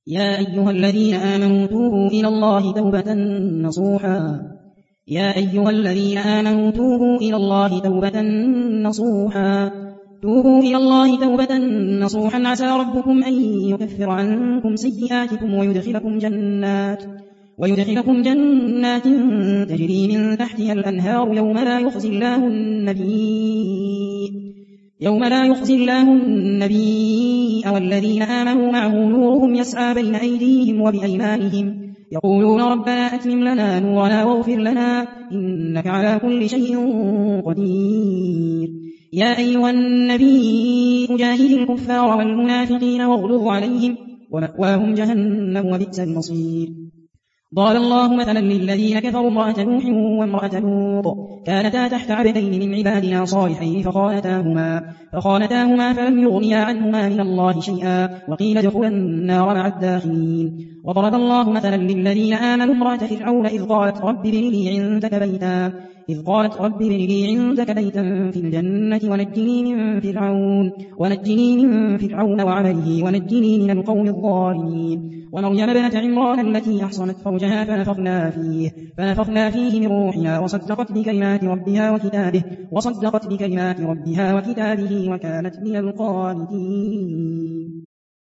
يا أيها الذين آمنوا توبوا إلى الله توبة نصوحا يا أيها الذين آمنوا توبوا إلى الله توبة نصوحا عسى ربكم أن يكفر عنكم سيئاتكم ويدخلكم جنات تجري من تحتها الأنهار يوم لا يخزي الله النبي والذين آمنوا معه نورهم يسعى بين أيديهم وبأيمانهم يقولون ربنا أتمم لنا نورنا واغفر لنا إنك على كل شيء قدير يا أيها النبي أجاهد الكفار والمنافقين واغلظ عليهم ومأواهم جهنم وبئس المصير ضرب الله مثلا للذين كفروا امرأة نوح وامرأة لوط كانتا تحت عبدين من عبادنا صالحين فخانتاهما فلم يغنيا عنهما من الله شيئا وقيل ادخلا النار مع الداخلين وضرب الله مثلا للذين آمنوا امرأة فرعون إذ قالت رب ابن لي عندك بيتا في الجنة ونجني من فرعون وعمله ونجني من القوم الظالمين ومريم ابنة عمران التي أحصنت فرجها فنفخنا فيه من روحنا وصدقت بكلمات ربها وكتابه وكانت من القانتين